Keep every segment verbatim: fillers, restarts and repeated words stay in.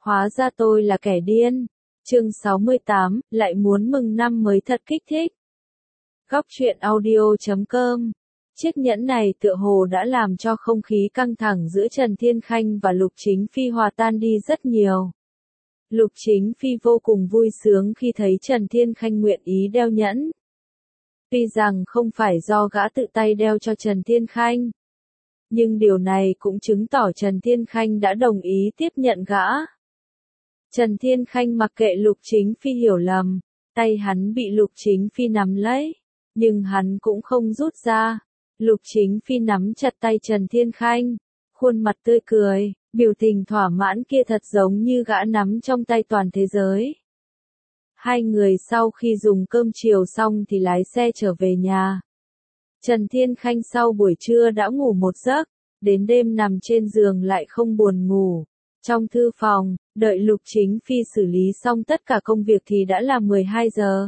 Hóa ra tôi là kẻ điên. Chương sáu mươi tám, lại muốn mừng năm mới thật kích thích. Góc truyện audio chấm com. Chiếc nhẫn này tựa hồ đã làm cho không khí căng thẳng giữa Trần Thiên Khanh và Lục Chính Phi hòa tan đi rất nhiều. Lục Chính Phi vô cùng vui sướng khi thấy Trần Thiên Khanh nguyện ý đeo nhẫn. Tuy rằng không phải do gã tự tay đeo cho Trần Thiên Khanh, nhưng điều này cũng chứng tỏ Trần Thiên Khanh đã đồng ý tiếp nhận gã. Trần Thiên Khanh mặc kệ Lục Chính Phi hiểu lầm, tay hắn bị Lục Chính Phi nắm lấy, nhưng hắn cũng không rút ra. Lục Chính Phi nắm chặt tay Trần Thiên Khanh, khuôn mặt tươi cười, biểu tình thỏa mãn kia thật giống như gã nắm trong tay toàn thế giới. Hai người sau khi dùng cơm chiều xong thì lái xe trở về nhà. Trần Thiên Khanh sau buổi trưa đã ngủ một giấc, đến đêm nằm trên giường lại không buồn ngủ. Trong thư phòng, đợi Lục Chính Phi xử lý xong tất cả công việc thì đã là mười hai giờ.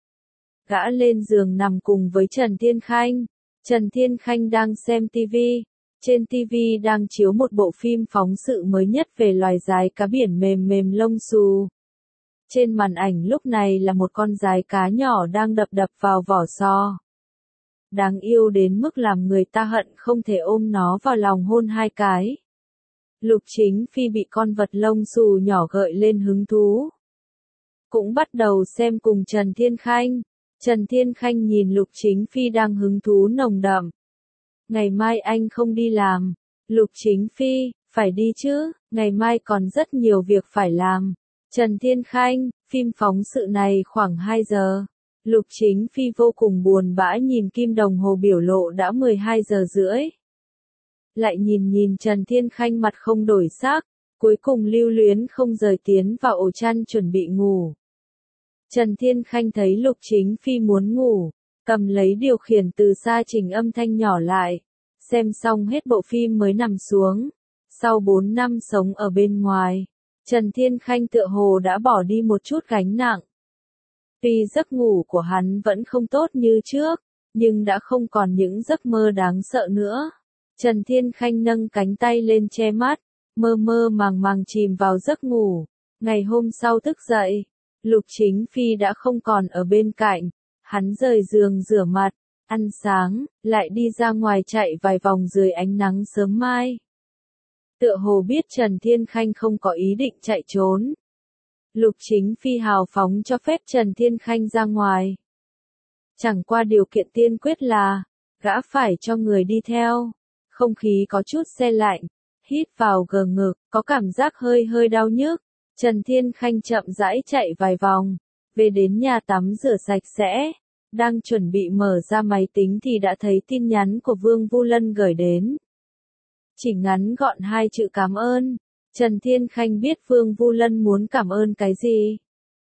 Gã lên giường nằm cùng với Trần Thiên Khanh. Trần Thiên Khanh đang xem tivi. Trên tivi đang chiếu một bộ phim phóng sự mới nhất về loài dái cá biển mềm mềm lông xù. Trên màn ảnh lúc này là một con dái cá nhỏ đang đập đập vào vỏ sò. Đáng yêu đến mức làm người ta hận không thể ôm nó vào lòng hôn hai cái. Lục Chính Phi bị con vật lông xù nhỏ gợi lên hứng thú. Cũng bắt đầu xem cùng Trần Thiên Khanh. Trần Thiên Khanh nhìn Lục Chính Phi đang hứng thú nồng đậm. Ngày mai anh không đi làm. Lục Chính Phi, phải đi chứ, ngày mai còn rất nhiều việc phải làm. Trần Thiên Khanh, phim phóng sự này khoảng hai giờ. Lục Chính Phi vô cùng buồn bã nhìn kim đồng hồ biểu lộ đã mười hai giờ rưỡi. Lại nhìn nhìn Trần Thiên Khanh mặt không đổi sắc, cuối cùng lưu luyến không rời tiến vào ổ chăn chuẩn bị ngủ. Trần Thiên Khanh thấy Lục Chính Phi muốn ngủ, cầm lấy điều khiển từ xa chỉnh âm thanh nhỏ lại, xem xong hết bộ phim mới nằm xuống. Sau bốn năm sống ở bên ngoài, Trần Thiên Khanh tựa hồ đã bỏ đi một chút gánh nặng. Tuy giấc ngủ của hắn vẫn không tốt như trước, nhưng đã không còn những giấc mơ đáng sợ nữa. Trần Thiên Khanh nâng cánh tay lên che mắt, mơ mơ màng màng chìm vào giấc ngủ. Ngày hôm sau thức dậy, Lục Chính Phi đã không còn ở bên cạnh. Hắn rời giường rửa mặt, ăn sáng, lại đi ra ngoài chạy vài vòng dưới ánh nắng sớm mai. Tựa hồ biết Trần Thiên Khanh không có ý định chạy trốn. Lục Chính Phi hào phóng cho phép Trần Thiên Khanh ra ngoài. Chẳng qua điều kiện tiên quyết là, gã phải cho người đi theo. Không khí có chút se lạnh, hít vào gờ ngực, có cảm giác hơi hơi đau nhức. Trần Thiên Khanh chậm rãi chạy vài vòng, về đến nhà tắm rửa sạch sẽ. Đang chuẩn bị mở ra máy tính thì đã thấy tin nhắn của Vương Vu Lân gửi đến. Chỉ ngắn gọn hai chữ cảm ơn. Trần Thiên Khanh biết Vương Vu Lân muốn cảm ơn cái gì.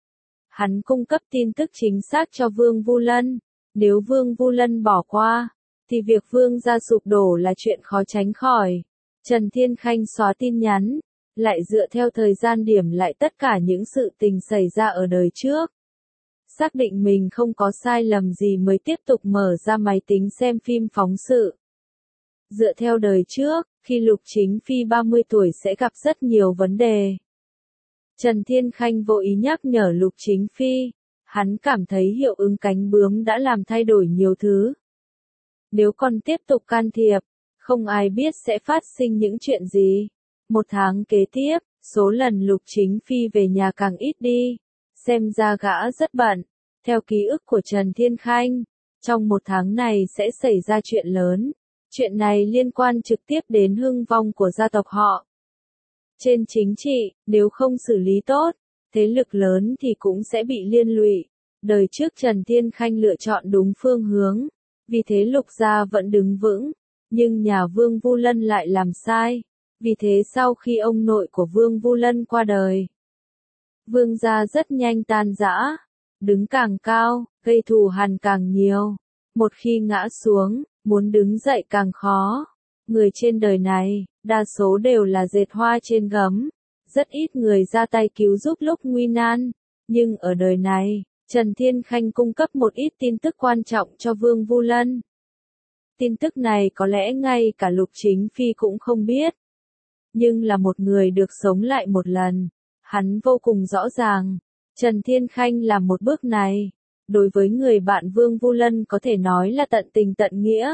Hắn cung cấp tin tức chính xác cho Vương Vu Lân. Nếu Vương Vu Lân bỏ qua, thì việc Vương gia sụp đổ là chuyện khó tránh khỏi. Trần Thiên Khanh xóa tin nhắn, lại dựa theo thời gian điểm lại tất cả những sự tình xảy ra ở đời trước. Xác định mình không có sai lầm gì mới tiếp tục mở ra máy tính xem phim phóng sự. Dựa theo đời trước, khi Lục Chính Phi ba mươi tuổi sẽ gặp rất nhiều vấn đề. Trần Thiên Khanh vô ý nhắc nhở Lục Chính Phi, hắn cảm thấy hiệu ứng cánh bướm đã làm thay đổi nhiều thứ. Nếu còn tiếp tục can thiệp, không ai biết sẽ phát sinh những chuyện gì. Một tháng kế tiếp, số lần Lục Chính Phi về nhà càng ít đi. Xem ra gã rất bận. Theo ký ức của Trần Thiên Khanh, trong một tháng này sẽ xảy ra chuyện lớn. Chuyện này liên quan trực tiếp đến hưng vong của gia tộc họ. Trên chính trị, nếu không xử lý tốt, thế lực lớn thì cũng sẽ bị liên lụy. Đời trước Trần Thiên Khanh lựa chọn đúng phương hướng, vì thế Lục gia vẫn đứng vững, nhưng nhà Vương Vu Lân lại làm sai. Vì thế sau khi ông nội của Vương Vu Lân qua đời, Vương gia rất nhanh tan rã, đứng càng cao, gây thù hằn càng nhiều. Một khi ngã xuống, muốn đứng dậy càng khó. Người trên đời này, đa số đều là dệt hoa trên gấm. Rất ít người ra tay cứu giúp lúc nguy nan. Nhưng ở đời này, Trần Thiên Khanh cung cấp một ít tin tức quan trọng cho Vương Vu Lân. Tin tức này có lẽ ngay cả Lục Chính Phi cũng không biết. Nhưng là một người được sống lại một lần. Hắn vô cùng rõ ràng, Trần Thiên Khanh làm một bước này, đối với người bạn Vương Vu Lân có thể nói là tận tình tận nghĩa.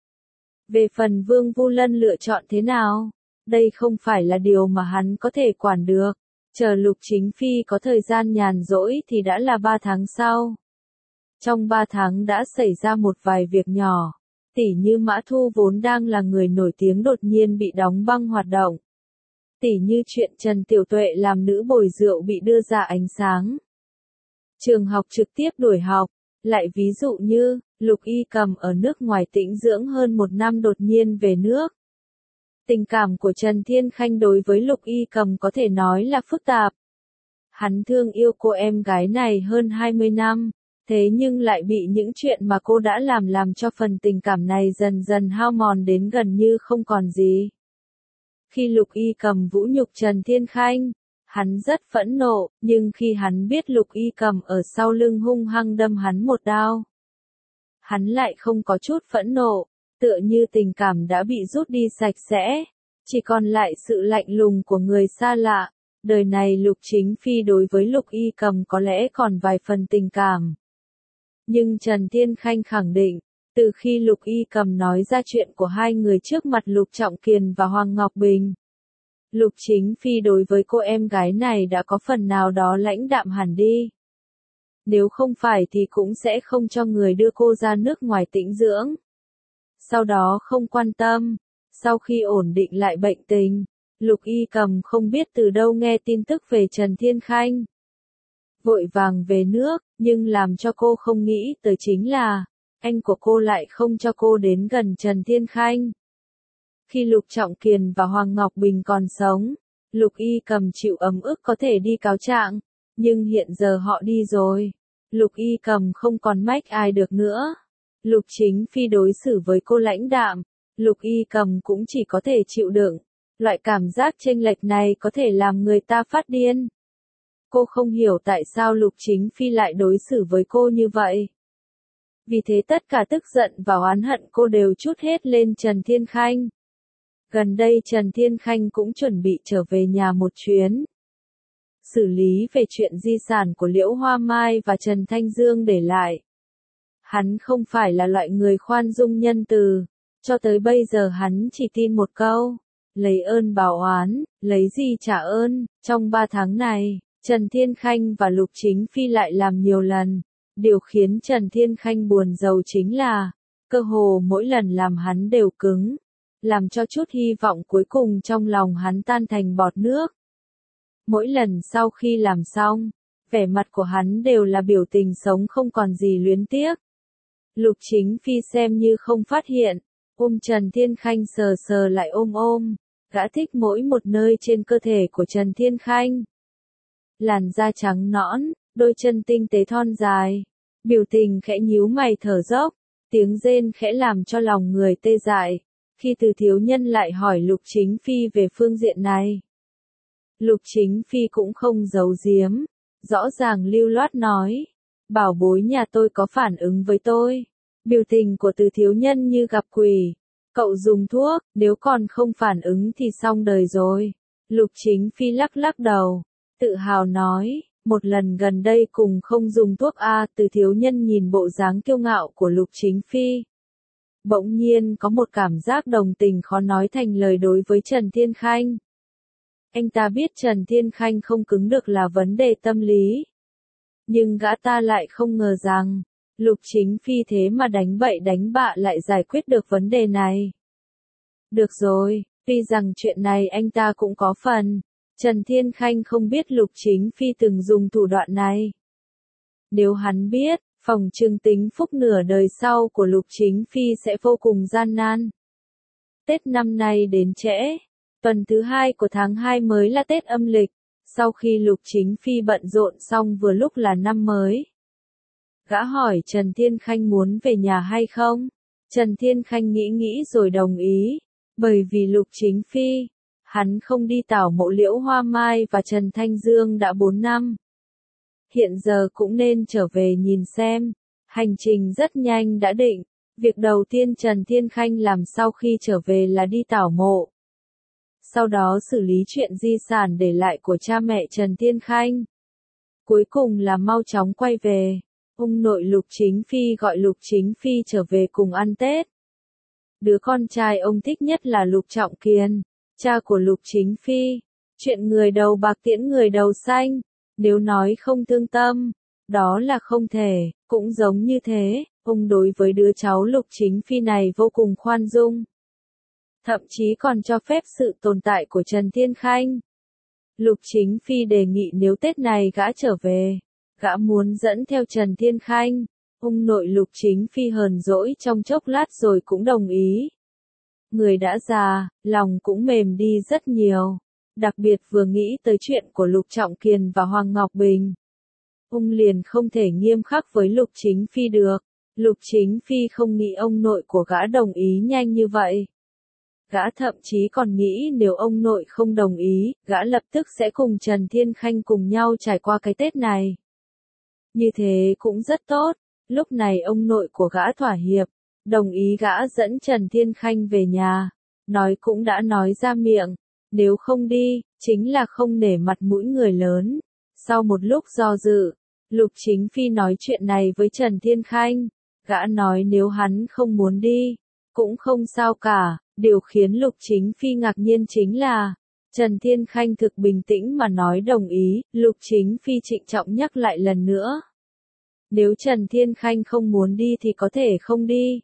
Về phần Vương Vu Lân lựa chọn thế nào, đây không phải là điều mà hắn có thể quản được. Chờ Lục Chính Phi có thời gian nhàn rỗi thì đã là ba tháng sau. Trong ba tháng đã xảy ra một vài việc nhỏ, tỉ như Mã Thu vốn đang là người nổi tiếng đột nhiên bị đóng băng hoạt động. Tỉ như chuyện Trần Tiểu Tuệ làm nữ bồi rượu bị đưa ra ánh sáng. Trường học trực tiếp đuổi học, lại ví dụ như, Lục Y Cầm ở nước ngoài tĩnh dưỡng hơn một năm đột nhiên về nước. Tình cảm của Trần Thiên Khanh đối với Lục Y Cầm có thể nói là phức tạp. Hắn thương yêu cô em gái này hơn hai mươi năm, thế nhưng lại bị những chuyện mà cô đã làm làm cho phần tình cảm này dần dần hao mòn đến gần như không còn gì. Khi Lục Y Cầm vũ nhục Trần Thiên Khanh, hắn rất phẫn nộ, nhưng khi hắn biết Lục Y Cầm ở sau lưng hung hăng đâm hắn một đao, hắn lại không có chút phẫn nộ, tựa như tình cảm đã bị rút đi sạch sẽ, chỉ còn lại sự lạnh lùng của người xa lạ. Đời này Lục Chính Phi đối với Lục Y Cầm có lẽ còn vài phần tình cảm. Nhưng Trần Thiên Khanh khẳng định, từ khi Lục Y Cầm nói ra chuyện của hai người trước mặt Lục Trọng Kiền và Hoàng Ngọc Bình, Lục Chính Phi đối với cô em gái này đã có phần nào đó lãnh đạm hẳn đi. Nếu không phải thì cũng sẽ không cho người đưa cô ra nước ngoài tĩnh dưỡng. Sau đó không quan tâm, sau khi ổn định lại bệnh tình, Lục Y Cầm không biết từ đâu nghe tin tức về Trần Thiên Khanh. Vội vàng về nước, nhưng làm cho cô không nghĩ tới chính là, anh của cô lại không cho cô đến gần Trần Thiên Khanh. Khi Lục Trọng Kiền và Hoàng Ngọc Bình còn sống, Lục Y Cầm chịu ấm ức có thể đi cáo trạng, nhưng hiện giờ họ đi rồi. Lục Y Cầm không còn mách ai được nữa. Lục Chính Phi đối xử với cô lãnh đạm, Lục Y Cầm cũng chỉ có thể chịu đựng. Loại cảm giác chênh lệch này có thể làm người ta phát điên. Cô không hiểu tại sao Lục Chính Phi lại đối xử với cô như vậy. Vì thế tất cả tức giận và oán hận cô đều trút hết lên Trần Thiên Khanh. Gần đây Trần Thiên Khanh cũng chuẩn bị trở về nhà một chuyến. Xử lý về chuyện di sản của Liễu Hoa Mai và Trần Thanh Dương để lại. Hắn không phải là loại người khoan dung nhân từ, cho tới bây giờ hắn chỉ tin một câu, lấy ơn báo oán, lấy gì trả ơn. Trong ba tháng này, Trần Thiên Khanh và Lục Chính Phi lại làm nhiều lần. Điều khiến Trần Thiên Khanh buồn rầu chính là, cơ hồ mỗi lần làm hắn đều cứng, làm cho chút hy vọng cuối cùng trong lòng hắn tan thành bọt nước. Mỗi lần sau khi làm xong, vẻ mặt của hắn đều là biểu tình sống không còn gì luyến tiếc. Lục Chính Phi xem như không phát hiện, ôm Trần Thiên Khanh sờ sờ lại ôm ôm, gã thích mỗi một nơi trên cơ thể của Trần Thiên Khanh. Làn da trắng nõn, đôi chân tinh tế thon dài, biểu tình khẽ nhíu mày thở dốc, tiếng rên khẽ làm cho lòng người tê dại. Khi Từ Thiếu Nhân lại hỏi Lục Chính Phi về phương diện này, Lục Chính Phi cũng không giấu giếm, rõ ràng lưu loát nói, bảo bối nhà tôi có phản ứng với tôi. Biểu tình của Từ Thiếu Nhân như gặp quỷ, cậu dùng thuốc, nếu còn không phản ứng thì xong đời rồi. Lục Chính Phi lắc lắc đầu, tự hào nói, một lần gần đây cùng không dùng thuốc a. Từ Thiếu Nhân nhìn bộ dáng kiêu ngạo của Lục Chính Phi, bỗng nhiên có một cảm giác đồng tình khó nói thành lời đối với Trần Thiên Khanh. Anh ta biết Trần Thiên Khanh không cứng được là vấn đề tâm lý. Nhưng gã ta lại không ngờ rằng, Lục Chính Phi thế mà đánh bậy đánh bạ lại giải quyết được vấn đề này. Được rồi, tuy rằng chuyện này anh ta cũng có phần, Trần Thiên Khanh không biết Lục Chính Phi từng dùng thủ đoạn này. Nếu hắn biết, phòng trừng tính phúc nửa đời sau của Lục Chính Phi sẽ vô cùng gian nan. Tết năm nay đến trễ, tuần thứ hai của tháng hai mới là Tết âm lịch, sau khi Lục Chính Phi bận rộn xong vừa lúc là năm mới. Gã hỏi Trần Thiên Khanh muốn về nhà hay không? Trần Thiên Khanh nghĩ nghĩ rồi đồng ý, bởi vì Lục Chính Phi, hắn không đi tảo mộ Liễu Hoa Mai và Trần Thanh Dương đã bốn năm. Hiện giờ cũng nên trở về nhìn xem. Hành trình rất nhanh đã định, việc đầu tiên Trần Thiên Khanh làm sau khi trở về là đi tảo mộ. sau đó xử lý chuyện di sản để lại của cha mẹ Trần Thiên Khanh. Cuối cùng là mau chóng quay về. Ông nội Lục Chính Phi gọi Lục Chính Phi trở về cùng ăn Tết. Đứa con trai ông thích nhất là Lục Trọng Kiền, cha của Lục Chính Phi. Chuyện người đầu bạc tiễn người đầu xanh, nếu nói không thương tâm, đó là không thể. Cũng giống như thế, ông đối với đứa cháu Lục Chính Phi này vô cùng khoan dung. Thậm chí còn cho phép sự tồn tại của Trần Thiên Khanh. Lục Chính Phi đề nghị nếu Tết này gã trở về, gã muốn dẫn theo Trần Thiên Khanh. Ông nội Lục Chính Phi hờn dỗi trong chốc lát rồi cũng đồng ý. Người đã già, lòng cũng mềm đi rất nhiều. Đặc biệt vừa nghĩ tới chuyện của Lục Trọng Kiền và Hoàng Ngọc Bình. Ông liền không thể nghiêm khắc với Lục Chính Phi được. Lục Chính Phi không nghĩ ông nội của gã đồng ý nhanh như vậy. Gã thậm chí còn nghĩ nếu ông nội không đồng ý, gã lập tức sẽ cùng Trần Thiên Khanh cùng nhau trải qua cái Tết này. Như thế cũng rất tốt. Lúc này ông nội của gã thỏa hiệp, đồng ý gã dẫn Trần Thiên Khanh về nhà. Nói cũng đã nói ra miệng, nếu không đi, chính là không nể mặt mũi người lớn. Sau một lúc do dự, Lục Chính Phi nói chuyện này với Trần Thiên Khanh. Gã nói nếu hắn không muốn đi, cũng không sao cả. Điều khiến Lục Chính Phi ngạc nhiên chính là, Trần Thiên Khanh thực bình tĩnh mà nói đồng ý. Lục Chính Phi trịnh trọng nhắc lại lần nữa. Nếu Trần Thiên Khanh không muốn đi thì có thể không đi.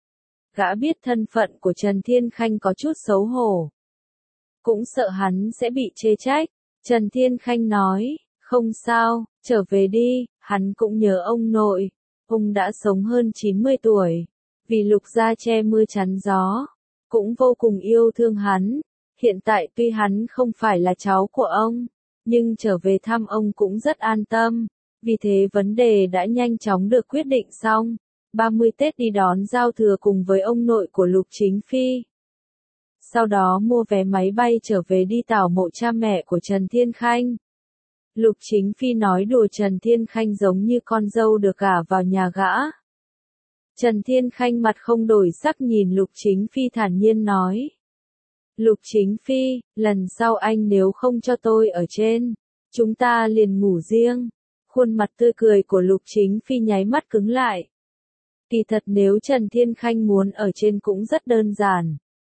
Gã biết thân phận của Trần Thiên Khanh có chút xấu hổ. Cũng sợ hắn sẽ bị chê trách. Trần Thiên Khanh nói, không sao, trở về đi, hắn cũng nhớ ông nội. Ông đã sống hơn chín mươi tuổi. Vì Lục gia che mưa chắn gió, cũng vô cùng yêu thương hắn. Hiện tại tuy hắn không phải là cháu của ông, nhưng trở về thăm ông cũng rất an tâm. Vì thế vấn đề đã nhanh chóng được quyết định xong. ba mươi Tết đi đón giao thừa cùng với ông nội của Lục Chính Phi. Sau đó mua vé máy bay trở về đi tảo mộ cha mẹ của Trần Thiên Khanh. Lục Chính Phi nói đùa Trần Thiên Khanh giống như con dâu được gả vào nhà gã. Trần Thiên Khanh mặt không đổi sắc nhìn Lục Chính Phi thản nhiên nói. Lục Chính Phi, lần sau anh nếu không cho tôi ở trên, chúng ta liền ngủ riêng. Khuôn mặt tươi cười của Lục Chính Phi nháy mắt cứng lại. Kỳ thật nếu Trần Thiên Khanh muốn ở trên cũng rất đơn giản.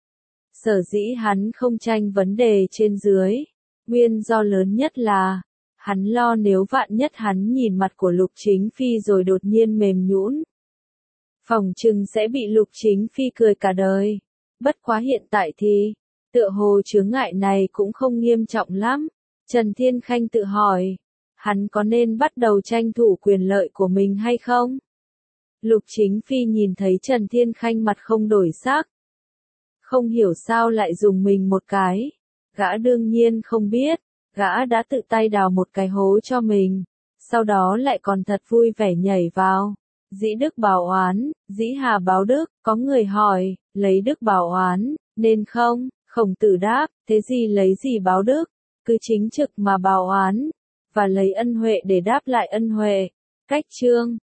Sở dĩ hắn không tranh vấn đề trên dưới. Nguyên do lớn nhất là, hắn lo nếu vạn nhất hắn nhìn mặt của Lục Chính Phi rồi đột nhiên mềm nhũn, phỏng chừng sẽ bị Lục Chính Phi cười cả đời. Bất quá hiện tại thì, tựa hồ chướng ngại này cũng không nghiêm trọng lắm. Trần Thiên Khanh tự hỏi, hắn có nên bắt đầu tranh thủ quyền lợi của mình hay không? Lục Chính Phi nhìn thấy Trần Thiên Khanh mặt không đổi sắc. Không hiểu sao lại dùng mình một cái. Gã đương nhiên không biết, gã đã tự tay đào một cái hố cho mình. Sau đó lại còn thật vui vẻ nhảy vào. Dĩ đức báo oán, dĩ hà báo đức. Có người hỏi, lấy đức báo oán, nên không? Khổng Tử đáp, thế gì lấy gì báo đức? Cứ chính trực mà báo oán, và lấy ân huệ để đáp lại ân huệ. Cách chương